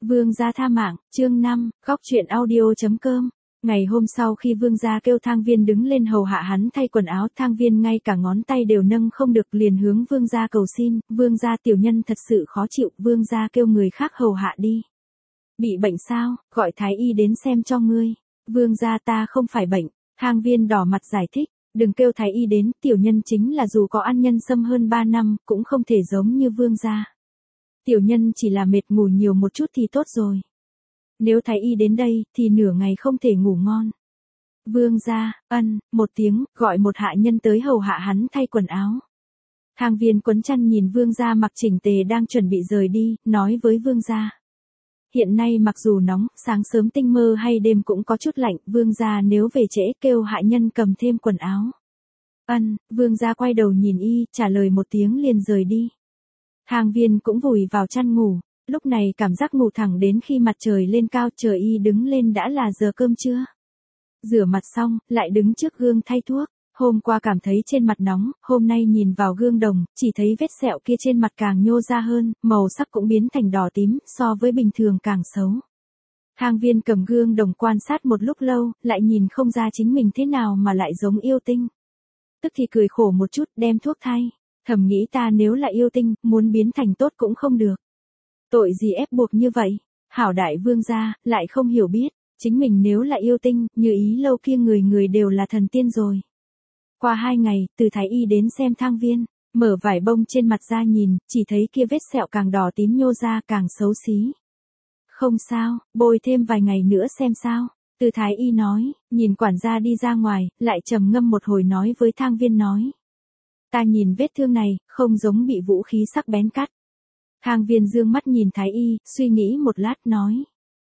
Vương gia tha mạng, chương 5, góc truyện audio.com. Ngày hôm sau khi vương gia kêu Thang Viên đứng lên hầu hạ hắn thay quần áo, Thang Viên ngay cả ngón tay đều nâng không được, liền hướng vương gia cầu xin, vương gia tiểu nhân thật sự khó chịu, vương gia kêu người khác hầu hạ đi. Bị bệnh sao, gọi thái y đến xem cho ngươi. Vương gia ta không phải bệnh, Thang Viên đỏ mặt giải thích, đừng kêu thái y đến, tiểu nhân chính là dù có ăn nhân sâm hơn 3 năm, cũng không thể giống như vương gia. Tiểu nhân chỉ là mệt ngủ nhiều một chút thì tốt rồi. Nếu thái y đến đây, thì nửa ngày không thể ngủ ngon. Vương gia, một tiếng, gọi một hạ nhân tới hầu hạ hắn thay quần áo. Thang Viên quấn chăn nhìn vương gia mặc chỉnh tề đang chuẩn bị rời đi, nói với vương gia. Hiện nay mặc dù nóng, sáng sớm tinh mơ hay đêm cũng có chút lạnh, vương gia nếu về trễ kêu hạ nhân cầm thêm quần áo. Vương gia quay đầu nhìn y, trả lời một tiếng liền rời đi. Thang Viên cũng vùi vào chăn ngủ, lúc này cảm giác ngủ thẳng đến khi mặt trời lên cao, chờ y đứng lên đã là giờ cơm trưa. Rửa mặt xong, lại đứng trước gương thay thuốc, hôm qua cảm thấy trên mặt nóng, hôm nay nhìn vào gương đồng, chỉ thấy vết sẹo kia trên mặt càng nhô ra hơn, màu sắc cũng biến thành đỏ tím, so với bình thường càng xấu. Thang Viên cầm gương đồng quan sát một lúc lâu, lại nhìn không ra chính mình thế nào mà lại giống yêu tinh. Tức thì cười khổ một chút, đem thuốc thay. Thầm nghĩ ta nếu là yêu tinh, muốn biến thành tốt cũng không được. Tội gì ép buộc như vậy? Hảo đại vương gia, lại không hiểu biết, chính mình nếu là yêu tinh, như ý lâu kia người người đều là thần tiên rồi. Qua 2 ngày, từ thái y đến xem Thang Viên, mở vải bông trên mặt ra nhìn, chỉ thấy kia vết sẹo càng đỏ tím nhô ra càng xấu xí. Không sao, bôi thêm vài ngày nữa xem sao. Từ thái y nói, nhìn quản gia đi ra ngoài, lại trầm ngâm một hồi nói với Thang Viên nói. Ta nhìn vết thương này, không giống bị vũ khí sắc bén cắt. Thang Viên dương mắt nhìn thái y, suy nghĩ một lát nói.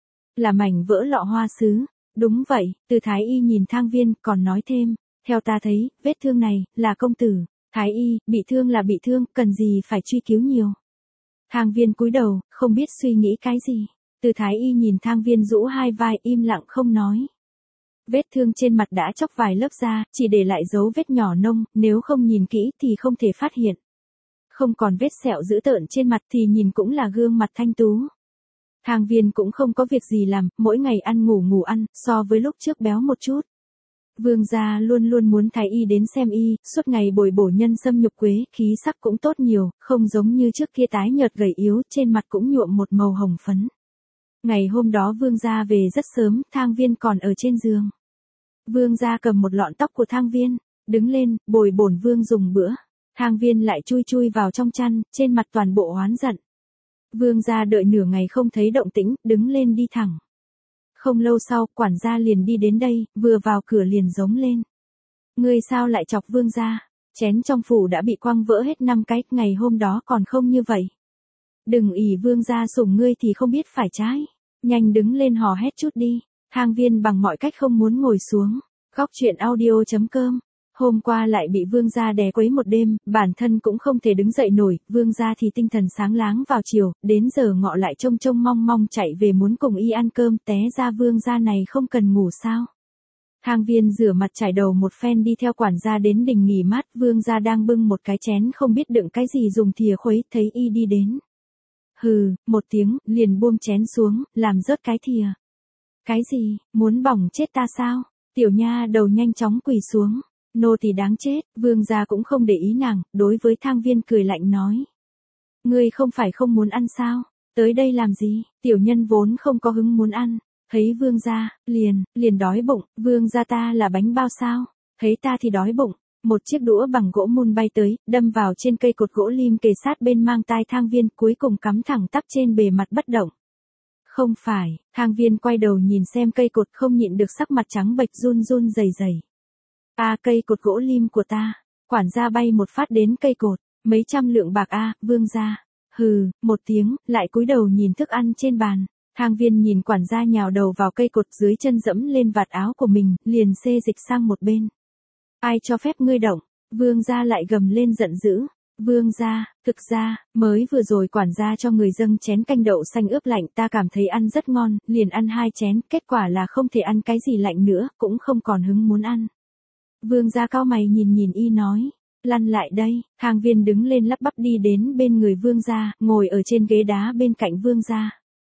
Là mảnh vỡ lọ hoa sứ. Đúng vậy, từ thái y nhìn Thang Viên, còn nói thêm. Theo ta thấy, vết thương này, là công tử. Thái y, bị thương là bị thương, cần gì phải truy cứu nhiều. Thang Viên cúi đầu, không biết suy nghĩ cái gì. Từ thái y nhìn Thang Viên rũ hai vai im lặng không nói. Vết thương trên mặt đã chóc vài lớp da, chỉ để lại dấu vết nhỏ nông, nếu không nhìn kỹ thì không thể phát hiện. Không còn vết sẹo dữ tợn trên mặt thì nhìn cũng là gương mặt thanh tú. Thang Viên cũng không có việc gì làm, mỗi ngày ăn ngủ ăn, so với lúc trước béo một chút. Vương gia luôn luôn muốn thái y đến xem y, suốt ngày bồi bổ nhân sâm nhục quế, khí sắc cũng tốt nhiều, không giống như trước kia tái nhợt gầy yếu, trên mặt cũng nhuộm một màu hồng phấn. Ngày hôm đó vương gia về rất sớm, Thang Viên còn ở trên giường. Vương gia cầm một lọn tóc của Thang Viên, đứng lên, bồi bổn vương dùng bữa. Thang Viên lại chui vào trong chăn, trên mặt toàn bộ oán giận. Vương gia đợi nửa ngày không thấy động tĩnh, đứng lên đi thẳng. Không lâu sau, quản gia liền đi đến đây, vừa vào cửa liền giống lên. Ngươi sao lại chọc vương gia? Chén trong phủ đã bị quăng vỡ hết 5 cái, ngày hôm đó còn không như vậy. Đừng ỷ vương gia sủng ngươi thì không biết phải trái. Nhanh đứng lên hò hét chút đi. Thang Viên bằng mọi cách không muốn ngồi xuống. Góc truyện audio.com. Hôm qua lại bị vương gia đè quấy một đêm, bản thân cũng không thể đứng dậy nổi, vương gia thì tinh thần sáng láng vào chiều, đến giờ ngọ lại trông mong chạy về muốn cùng y ăn cơm, té ra vương gia này không cần ngủ sao. Thang Viên rửa mặt chải đầu một phen đi theo quản gia đến đình nghỉ mát, vương gia đang bưng một cái chén không biết đựng cái gì dùng thìa khuấy, thấy y đi đến. Hừ, một tiếng, liền buông chén xuống, làm rớt cái thìa. Cái gì, muốn bỏng chết ta sao? Tiểu nha đầu nhanh chóng quỳ xuống. Nô thì đáng chết, vương gia cũng không để ý nàng, đối với Thang Viên cười lạnh nói. Ngươi không phải không muốn ăn sao? Tới đây làm gì? Tiểu nhân vốn không có hứng muốn ăn. Thấy vương gia, liền đói bụng, vương gia ta là bánh bao sao? Thấy ta thì đói bụng. Một chiếc đũa bằng gỗ mun bay tới, đâm vào trên cây cột gỗ lim kề sát bên mang tai Thang Viên, cuối cùng cắm thẳng tắp trên bề mặt bất động. Không phải, Thang Viên quay đầu nhìn xem cây cột không nhịn được sắc mặt trắng bệch run rẩy. Cây cột gỗ lim của ta. Quản gia bay một phát đến cây cột, mấy trăm lượng bạc vương gia. Hừ, một tiếng, lại cúi đầu nhìn thức ăn trên bàn. Thang Viên nhìn quản gia nhào đầu vào cây cột dưới chân dẫm lên vạt áo của mình, liền xê dịch sang một bên. Ai cho phép ngươi động? Vương gia lại gầm lên giận dữ. Vương gia, thực ra, mới vừa rồi quản gia cho người dâng chén canh đậu xanh ướp lạnh, ta cảm thấy ăn rất ngon, liền ăn 2 chén, kết quả là không thể ăn cái gì lạnh nữa, cũng không còn hứng muốn ăn. Vương gia cau mày nhìn y nói, lăn lại đây. Thang Viên đứng lên lắp bắp đi đến bên người vương gia, ngồi ở trên ghế đá bên cạnh vương gia.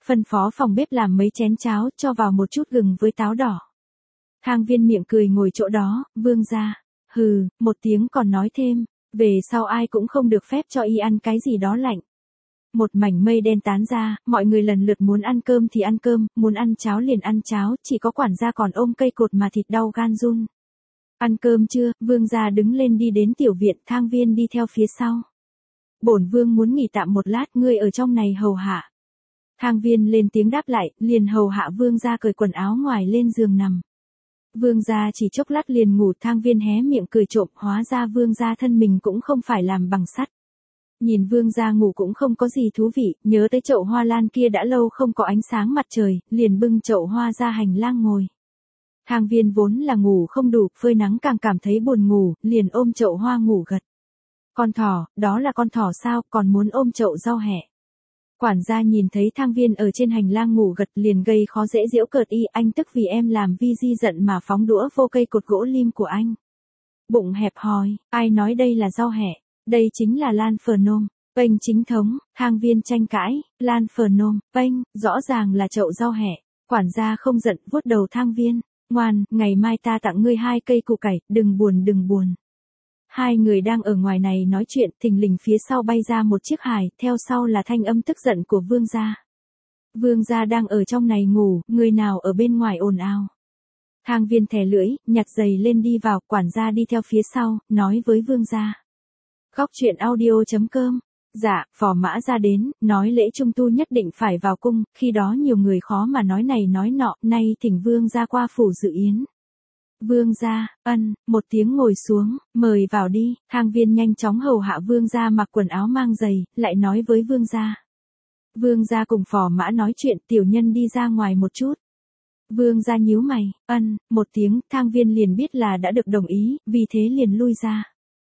phân phó phòng bếp làm mấy chén cháo, cho vào một chút gừng với táo đỏ. Thang Viên miệng cười ngồi chỗ đó, vương gia. Hừ, một tiếng còn nói thêm, về sau ai cũng không được phép cho y ăn cái gì đó lạnh. Một mảnh mây đen tán ra, mọi người lần lượt muốn ăn cơm thì ăn cơm, muốn ăn cháo liền ăn cháo, chỉ có quản gia còn ôm cây cột mà thịt đau gan run. Ăn cơm chưa? Vương gia đứng lên đi đến tiểu viện, Thang Viên đi theo phía sau. Bổn vương muốn nghỉ tạm một lát, ngươi ở trong này hầu hạ. Thang Viên lên tiếng đáp lại, liền hầu hạ vương gia cởi quần áo ngoài lên giường nằm. Vương gia chỉ chốc lát liền ngủ, Thang Viên hé miệng cười trộm, hóa ra vương gia thân mình cũng không phải làm bằng sắt. Nhìn vương gia ngủ cũng không có gì thú vị, nhớ tới chậu hoa lan kia đã lâu không có ánh sáng mặt trời, liền bưng chậu hoa ra hành lang ngồi. Thang Viên vốn là ngủ không đủ, phơi nắng càng cảm thấy buồn ngủ, liền ôm chậu hoa ngủ gật. Con thỏ, đó là con thỏ sao, còn muốn ôm chậu rau hẹ. Quản gia nhìn thấy Thang Viên ở trên hành lang ngủ gật liền gây khó dễ giễu cợt y, anh tức vì em làm vi di giận mà phóng đũa vô cây cột gỗ lim của anh. Bụng hẹp hòi, ai nói đây là rau hẹ, đây chính là lan phở nôm, bênh chính thống, Thang Viên tranh cãi, lan phở nôm, bênh, rõ ràng là chậu rau hẹ. Quản gia không giận, vuốt đầu Thang Viên, ngoan, ngày mai ta tặng ngươi 2 cây củ cải, đừng buồn. Hai người đang ở ngoài này nói chuyện, thình lình phía sau bay ra một chiếc hài, theo sau là thanh âm tức giận của vương gia. Vương gia đang ở trong này ngủ, người nào ở bên ngoài ồn ào. Thang Viên thè lưỡi, nhặt giày lên đi vào, quản gia đi theo phía sau, nói với vương gia. Góc truyện audio.com. Dạ, phò mã ra đến, nói lễ trung tu nhất định phải vào cung, khi đó nhiều người khó mà nói này nói nọ, nay thỉnh vương gia qua phủ dự yến. Vương gia, một tiếng ngồi xuống, mời vào đi, Thang Viên nhanh chóng hầu hạ vương gia mặc quần áo mang giày, lại nói với vương gia. Vương gia cùng phò mã nói chuyện, tiểu nhân đi ra ngoài một chút. Vương gia nhíu mày, một tiếng, Thang Viên liền biết là đã được đồng ý, vì thế liền lui ra.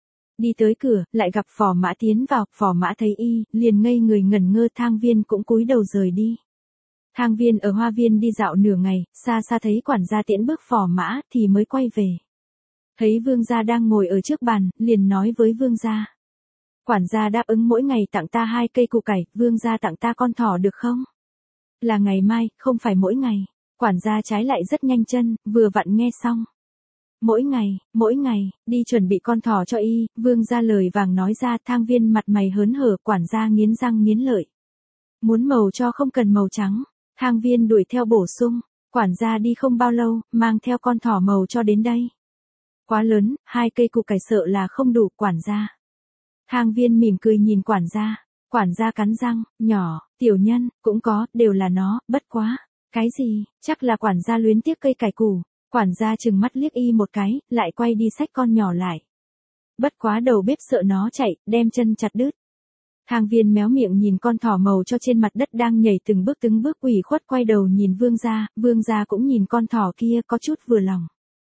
Đi tới cửa, lại gặp phò mã tiến vào, phò mã thấy y, liền ngây người ngẩn ngơ, Thang Viên cũng cúi đầu rời đi. Thang Viên ở hoa viên đi dạo nửa ngày, xa xa thấy quản gia tiễn bước phò mã thì mới quay về. Thấy vương gia đang ngồi ở trước bàn, liền nói với vương gia. Quản gia đáp ứng mỗi ngày tặng ta 2 cây củ cải, vương gia tặng ta con thỏ được không? Là ngày mai, không phải mỗi ngày. Quản gia trái lại rất nhanh chân, vừa vặn nghe xong. Mỗi ngày, đi chuẩn bị con thỏ cho y, vương gia lời vàng nói ra. Thang Viên mặt mày hớn hở, quản gia nghiến răng nghiến lợi. Muốn màu cho không cần màu trắng. Thang Viên đuổi theo bổ sung, quản gia đi không bao lâu, mang theo con thỏ màu cho đến đây. Quá lớn, 2 cây củ cải sợ là không đủ, quản gia. Thang Viên mỉm cười nhìn quản gia cắn răng, nhỏ, tiểu nhân, cũng có, đều là nó, bất quá. Cái gì, chắc là quản gia luyến tiếc cây cải củ. Quản gia trừng mắt liếc y một cái, lại quay đi xách con nhỏ lại. Bất quá đầu bếp sợ nó chạy, đem chân chặt đứt. Thang Viên méo miệng nhìn con thỏ màu cho trên mặt đất đang nhảy từng bước ủy khuất quay đầu nhìn vương gia cũng nhìn con thỏ kia có chút vừa lòng.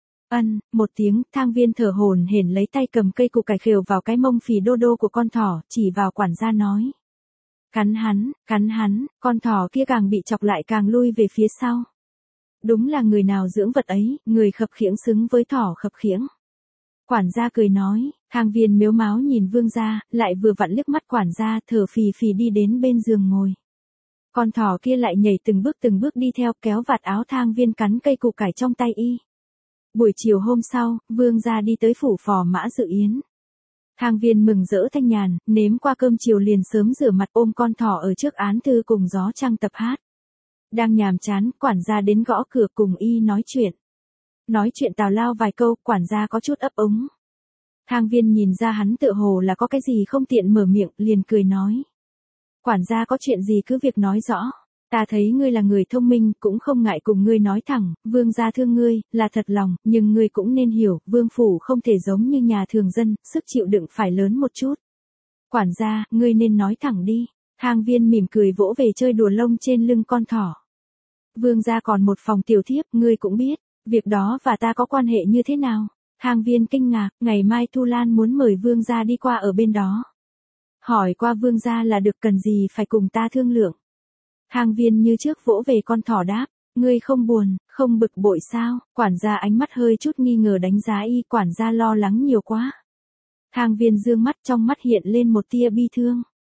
Một tiếng, Thang Viên thở hổn hển lấy tay cầm cây củ cải khều vào cái mông phì đô đô của con thỏ, chỉ vào quản gia nói. Cắn hắn, con thỏ kia càng bị chọc lại càng lui về phía sau. Đúng là người nào dưỡng vật ấy, người khập khiễng xứng với thỏ khập khiễng. Quản gia cười nói, Thang Viên mếu máo nhìn vương gia, lại vừa vặn liếc mắt quản gia, thở phì phì đi đến bên giường ngồi. Con thỏ kia lại nhảy từng bước đi theo, kéo vạt áo Thang Viên cắn cây củ cải trong tay y. Buổi chiều hôm sau, vương gia đi tới phủ phò mã dự yến. Thang Viên mừng rỡ thanh nhàn, nếm qua cơm chiều liền sớm rửa mặt ôm con thỏ ở trước án thư cùng gió trăng tập hát. Đang nhàm chán, quản gia đến gõ cửa cùng y nói chuyện. Nói chuyện tào lao vài câu, quản gia có chút ấp úng. Thang Viên nhìn ra hắn tựa hồ là có cái gì không tiện mở miệng, liền cười nói. Quản gia có chuyện gì cứ việc nói rõ. Ta thấy ngươi là người thông minh, cũng không ngại cùng ngươi nói thẳng, vương gia thương ngươi, là thật lòng, nhưng ngươi cũng nên hiểu, vương phủ không thể giống như nhà thường dân, sức chịu đựng phải lớn một chút. Quản gia, ngươi nên nói thẳng đi. Thang Viên mỉm cười vỗ về chơi đùa lông trên lưng con thỏ. Vương gia còn một phòng tiểu thiếp, ngươi cũng biết, việc đó và ta có quan hệ như thế nào? Thang Viên kinh ngạc, ngày mai Thu Lan muốn mời vương gia đi qua ở bên đó. Hỏi qua vương gia là được, cần gì phải cùng ta thương lượng. Thang Viên như trước vỗ về con thỏ đáp, ngươi không buồn, không bực bội sao? Quản gia ánh mắt hơi chút nghi ngờ đánh giá y, quản gia lo lắng nhiều quá. Thang Viên dương mắt, trong mắt hiện lên một tia bi thương.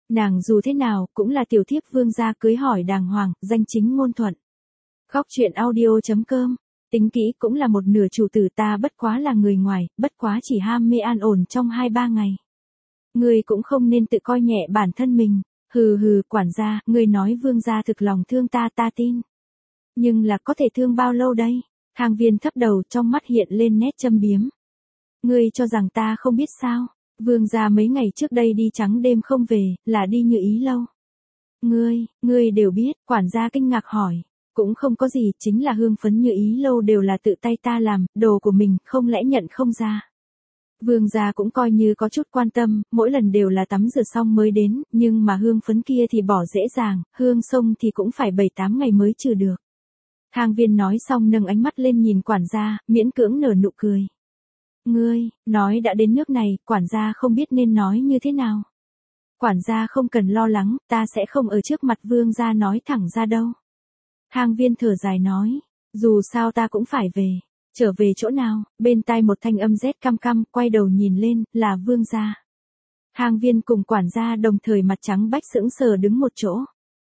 Nàng dù thế nào, cũng là tiểu thiếp vương gia cưới hỏi đàng hoàng, danh chính ngôn thuận. Góc truyện audio.com. Tính kỹ cũng là một nửa chủ tử, ta bất quá là người ngoài, bất quá chỉ ham mê an ổn trong 2-3 ngày. Ngươi cũng không nên tự coi nhẹ bản thân mình. Hừ hừ, quản gia, ngươi nói vương gia thực lòng thương ta, ta tin. Nhưng là có thể thương bao lâu đây? Thang Viên thấp đầu, trong mắt hiện lên nét châm biếm. Ngươi cho rằng ta không biết sao? Vương gia mấy ngày trước đây đi trắng đêm không về, là đi Như Ý lâu. Ngươi đều biết, quản gia kinh ngạc hỏi. Cũng không có gì, chính là hương phấn Như Ý lâu đều là tự tay ta làm, đồ của mình, không lẽ nhận không ra. Vương gia cũng coi như có chút quan tâm, mỗi lần đều là tắm rửa xong mới đến, nhưng mà hương phấn kia thì bỏ dễ dàng, hương xông thì cũng phải 7-8 ngày mới trừ được. Thang Viên nói xong nâng ánh mắt lên nhìn quản gia, miễn cưỡng nở nụ cười. Ngươi, nói đã đến nước này, quản gia không biết nên nói như thế nào. Quản gia không cần lo lắng, ta sẽ không ở trước mặt vương gia nói thẳng ra đâu. Thang Viên thở dài nói, dù sao ta cũng phải về. Trở về chỗ nào? Bên tai một thanh âm rét căm căm, quay đầu nhìn lên, là vương gia. Thang Viên cùng quản gia đồng thời mặt trắng bách sững sờ đứng một chỗ.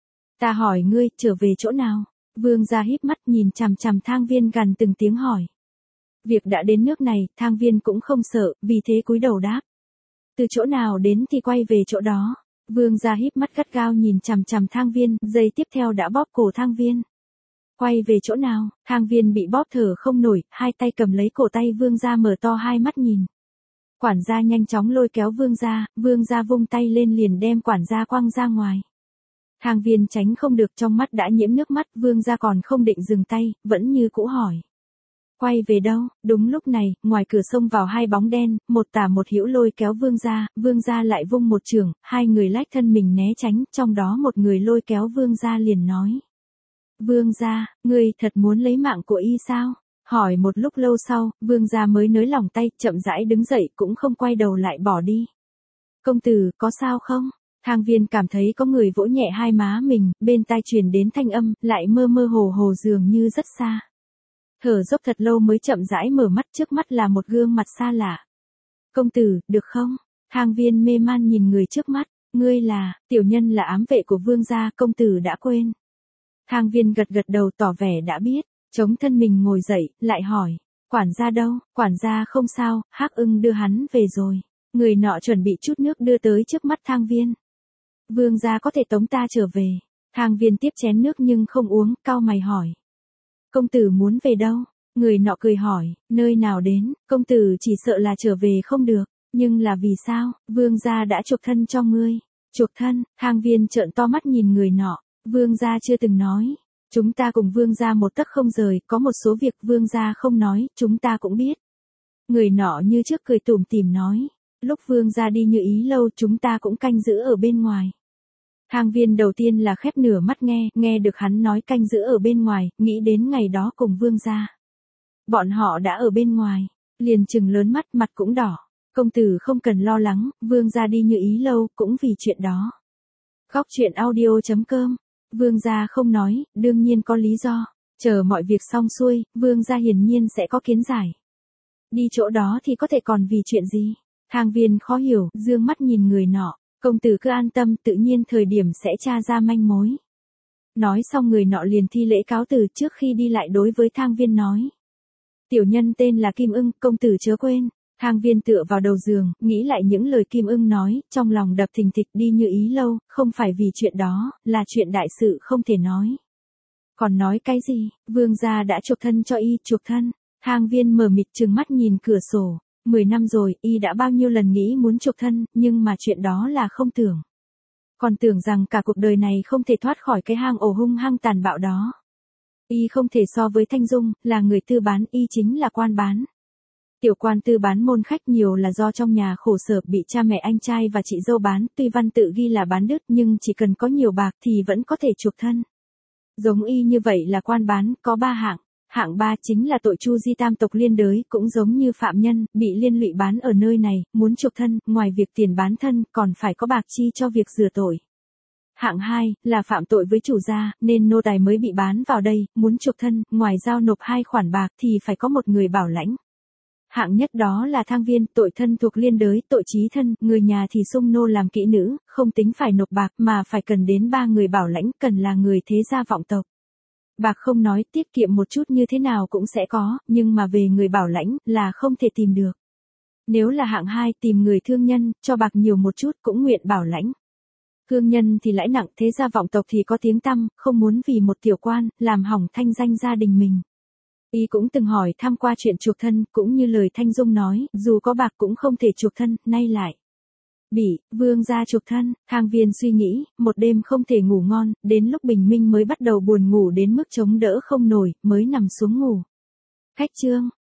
Ta hỏi ngươi, trở về chỗ nào? Vương gia híp mắt nhìn chằm chằm Thang Viên gằn từng tiếng hỏi. Việc đã đến nước này, Thang Viên cũng không sợ, vì thế cúi đầu đáp. Từ chỗ nào đến thì quay về chỗ đó. Vương gia híp mắt gắt gao nhìn chằm chằm Thang Viên, giây tiếp theo đã bóp cổ Thang Viên. Quay về chỗ nào? Thang Viên bị bóp thở không nổi, hai tay cầm lấy cổ tay vương gia mở to hai mắt nhìn. Quản gia nhanh chóng lôi kéo vương gia vung tay lên liền đem quản gia quăng ra ngoài. Thang Viên tránh không được, trong mắt đã nhiễm nước mắt, vương gia còn không định dừng tay, vẫn như cũ hỏi. Quay về đâu? Đúng lúc này, ngoài cửa xông vào hai bóng đen, một tả một hữu lôi kéo vương gia lại vung một chưởng, hai người lách thân mình né tránh, trong đó một người lôi kéo vương gia liền nói. Vương gia, ngươi thật muốn lấy mạng của y sao? Hỏi một lúc lâu sau, vương gia mới nới lỏng tay, chậm rãi đứng dậy, cũng không quay đầu lại bỏ đi. Công tử, có sao không? Thang Viên cảm thấy có người vỗ nhẹ hai má mình, bên tai truyền đến thanh âm, lại mơ mơ hồ hồ dường như rất xa. Thở dốc thật lâu mới chậm rãi mở mắt, trước mắt là một gương mặt xa lạ. Công tử, được không? Thang Viên mê man nhìn người trước mắt, ngươi là, tiểu nhân là ám vệ của vương gia, công tử đã quên. Thang Viên gật gật đầu tỏ vẻ đã biết, chống thân mình ngồi dậy, lại hỏi, quản gia đâu? Quản gia không sao, Hắc Ưng đưa hắn về rồi. Người nọ chuẩn bị chút nước đưa tới trước mắt Thang Viên. Vương gia có thể tống ta trở về. Thang Viên tiếp chén nước nhưng không uống, cau mày hỏi. Công tử muốn về đâu? Người nọ cười hỏi, nơi nào đến? Công tử chỉ sợ là trở về không được, nhưng là vì sao? Vương gia đã chuộc thân cho ngươi. Chuộc thân? Thang Viên trợn to mắt nhìn người nọ. Vương gia chưa từng nói. Chúng ta cùng vương gia một tấc không rời, có một số việc vương gia không nói, chúng ta cũng biết. Người nọ như trước cười tủm tỉm nói. Lúc vương gia đi Như Ý lâu chúng ta cũng canh giữ ở bên ngoài. Thang Viên đầu tiên là khép nửa mắt nghe được hắn nói canh giữ ở bên ngoài, nghĩ đến ngày đó cùng vương gia. Bọn họ đã ở bên ngoài, liền trừng lớn mắt, mặt cũng đỏ. Công tử không cần lo lắng, vương gia đi Như Ý lâu cũng vì chuyện đó. Góc truyện audio.com. Vương gia không nói, đương nhiên có lý do. Chờ mọi việc xong xuôi, vương gia hiển nhiên sẽ có kiến giải. Đi chỗ đó thì có thể còn vì chuyện gì? Thang Viên khó hiểu, dương mắt nhìn người nọ. Công tử cứ an tâm, tự nhiên thời điểm sẽ tra ra manh mối. Nói xong người nọ liền thi lễ cáo từ, trước khi đi lại đối với Thang Viên nói. Tiểu nhân tên là Kim Ưng, công tử chớ quên. Thang Viên tựa vào đầu giường, nghĩ lại những lời Kim Ưng nói, trong lòng đập thình thịch. Đi Như Ý lâu, không phải vì chuyện đó, là chuyện đại sự không thể nói. Còn nói cái gì? Vương gia đã chuộc thân cho y. Chuộc thân? Thang Viên mờ mịt trừng mắt nhìn cửa sổ. 10 năm rồi, y đã bao nhiêu lần nghĩ muốn chuộc thân, nhưng mà chuyện đó là không tưởng. Còn tưởng rằng cả cuộc đời này không thể thoát khỏi cái hang ổ hung hăng tàn bạo đó. Y không thể so với Thanh Dung, là người tư bán, y chính là quan bán. Tiểu quan tư bán môn khách nhiều là do trong nhà khổ sở bị cha mẹ anh trai và chị dâu bán, tuy văn tự ghi là bán đứt nhưng chỉ cần có nhiều bạc thì vẫn có thể chuộc thân. Giống y như vậy là quan bán, có 3 hạng. Hạng 3 chính là tội chu di tam tộc liên đới, cũng giống như phạm nhân, bị liên lụy bán ở nơi này, muốn chuộc thân, ngoài việc tiền bán thân, còn phải có bạc chi cho việc rửa tội. Hạng 2, là phạm tội với chủ gia, nên nô tài mới bị bán vào đây, muốn chuộc thân, ngoài giao nộp 2 khoản bạc thì phải có một người bảo lãnh. Hạng nhất đó là thang viên, tội thân thuộc liên đới, tội chí thân, người nhà thì xung nô làm kỹ nữ, không tính phải nộp bạc mà phải cần đến 3 người bảo lãnh, cần là người thế gia vọng tộc. Bạc không nói, tiết kiệm một chút như thế nào cũng sẽ có, nhưng mà về người bảo lãnh là không thể tìm được. Nếu là hạng 2 tìm người thương nhân, cho bạc nhiều một chút cũng nguyện bảo lãnh. Thương nhân thì lãi nặng, thế gia vọng tộc thì có tiếng tăm, không muốn vì một tiểu quan, làm hỏng thanh danh gia đình mình. Y cũng từng hỏi thăm qua chuyện chuộc thân, cũng như lời Thanh Dung nói, dù có bạc cũng không thể chuộc thân, nay lại. Vương gia chuộc thân, Thang Viên suy nghĩ, một đêm không thể ngủ ngon, đến lúc bình minh mới bắt đầu buồn ngủ đến mức chống đỡ không nổi, mới nằm xuống ngủ. Khách chương.